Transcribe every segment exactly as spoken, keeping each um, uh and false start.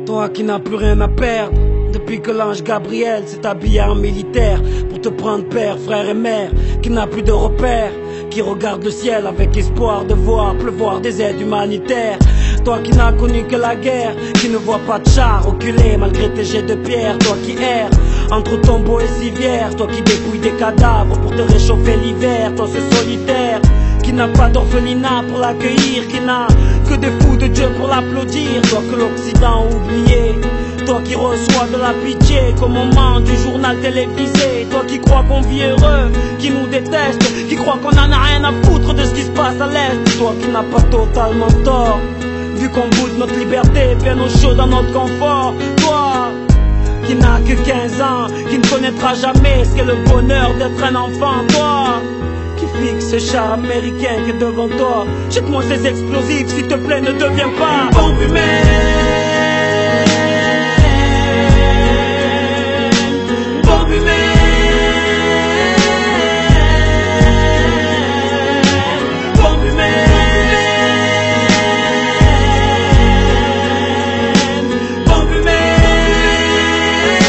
Toi qui n'as plus rien à perdre, depuis que l'ange Gabriel s'est habillé en militaire pour te prendre père, frère et mère, qui n'a plus de repères, qui regarde le ciel avec espoir de voir pleuvoir des aides humanitaires. Toi qui n'as connu que la guerre, qui ne vois pas de char reculer malgré tes jets de pierre. Toi qui erres entre tombeaux et civières, toi qui dépouilles des cadavres pour te réchauffer l'hiver. Toi ce solitaire qui n'a pas d'orphelinat pour l'accueillir, qui n'a que des fous de Dieu pour l'applaudir. Toi que l'Occident a oublié, toi qui reçois de la pitié qu'au moment du journal télévisé. Toi qui crois qu'on vit heureux, qui nous déteste, qui croit qu'on en a rien à foutre de ce qui se passe à l'Est. Toi qui n'as pas totalement tort, vu qu'on boude notre liberté bien au chaud dans notre confort. Toi qui n'as que quinze ans, qui ne connaîtra jamais ce qu'est le bonheur d'être un enfant. Toi qui fixe ce char américain qui est devant toi, jette-moi ces explosifs s'il te plaît, ne deviens pas une bombe humaine. Bombe humaine. Bombe humaine. Bombe humaine.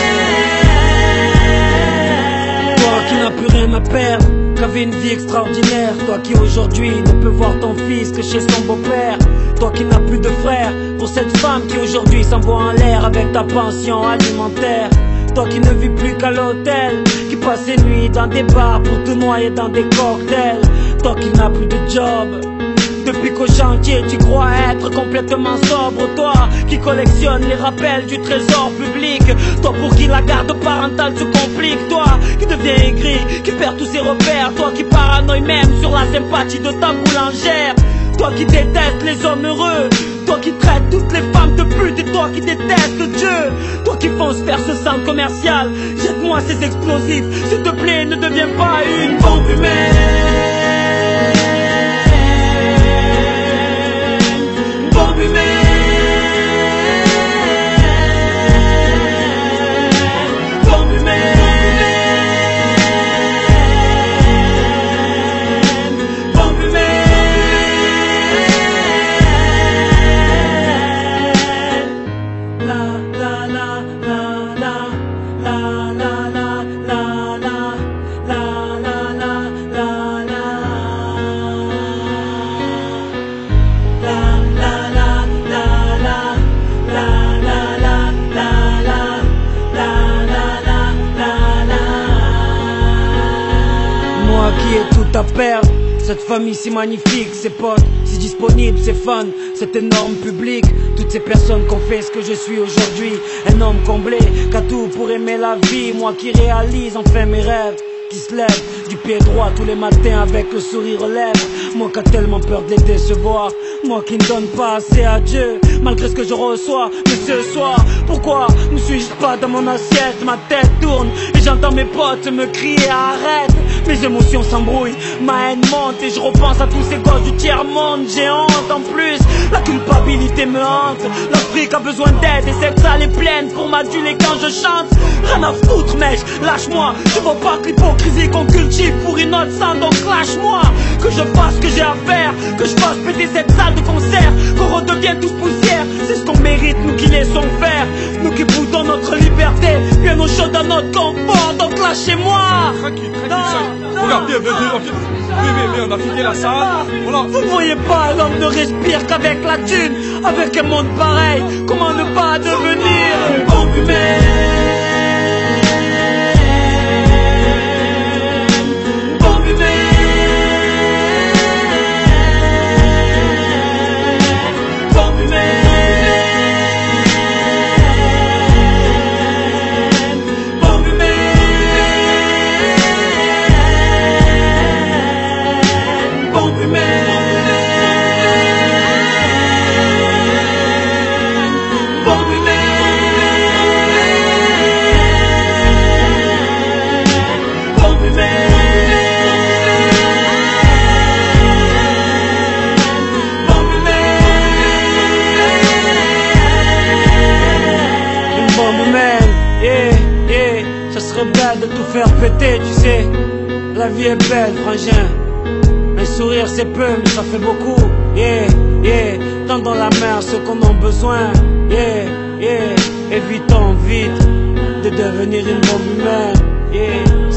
Toi qui n'as plus rien à perdre, qu'avait une vie extraordinaire. Toi qui aujourd'hui ne peux voir ton fils que chez son beau-père. Toi qui n'as plus de frère, pour cette femme qui aujourd'hui s'envoie en l'air avec ta pension alimentaire. Toi qui ne vis plus qu'à l'hôtel, qui passe ses nuits dans des bars pour te noyer dans des cocktails. Toi qui n'as plus de job, depuis qu'au chantier tu crois être complètement sobre. Toi qui collectionne les rappels du trésor public. Toi pour qui la garde parentale se complique. Toi qui devient aigri, qui perd tous ses repères. Toi qui paranoïe même sur la sympathie de ta boulangère. Toi qui détestes les hommes heureux. Toi qui traite toutes les femmes de pute. Et toi qui détestes Dieu. Toi qui fonce faire ce centre commercial. Jette-moi ces explosifs, s'il te plaît, ne deviens pas une bombe humaine. Bombe humaine. Bombe humaine. Bombe humaine. La la la la la la la la la la la la la la la. Moi qui ai tout à perdre, cette famille si magnifique, ses potes si disponibles, ses fans, cet énorme public, toutes ces personnes qui ont fait ce que je suis aujourd'hui. Un homme comblé, qu'a tout pour aimer la vie. Moi qui réalise enfin mes rêves, qui se lève du pied droit tous les matins avec le sourire aux lèvres. Moi qui a tellement peur de les décevoir. Moi qui ne donne pas assez à Dieu, malgré ce que je reçois. Mais ce soir, pourquoi ne suis-je pas dans mon assiette? Ma tête tourne et j'entends mes potes me crier arrête. Mes émotions s'embrouillent, ma haine monte et je repense à tous ces gosses du tiers-monde. J'ai honte en plus, la culpabilité me hante. L'Afrique a besoin d'aide et cette salle est pleine pour m'aduler quand je chante. Rien à foutre mec, lâche-moi. Je vois pas que l'hypocrisie qu'on cultive pour une autre sang, donc lâche-moi. Que je fasse ce que j'ai à faire, que je fasse péter cette salle de concert, qu'on redevienne tous poussière. C'est ce qu'on mérite, nous qui laissons faire, nous qui boudons notre liberté, bien au chaud dans notre confort, donc lâchez-moi. Tranquille, tranquille, regarde, viens, viens, viens, viens, viens, viens, on a fini la salle, voilà. Vous ne voyez pas, l'homme ne respire qu'avec la thune. Avec un monde pareil, comment ne pas devenir une bombe humaine? De tout faire péter, tu sais. La vie est belle, frangin. Un sourire c'est peu, mais ça fait beaucoup. Yeah, yeah. Tends dans la main à ceux qu'on a besoin. Yeah. yeah. Évitons vite de devenir une bombe humaine, yeah.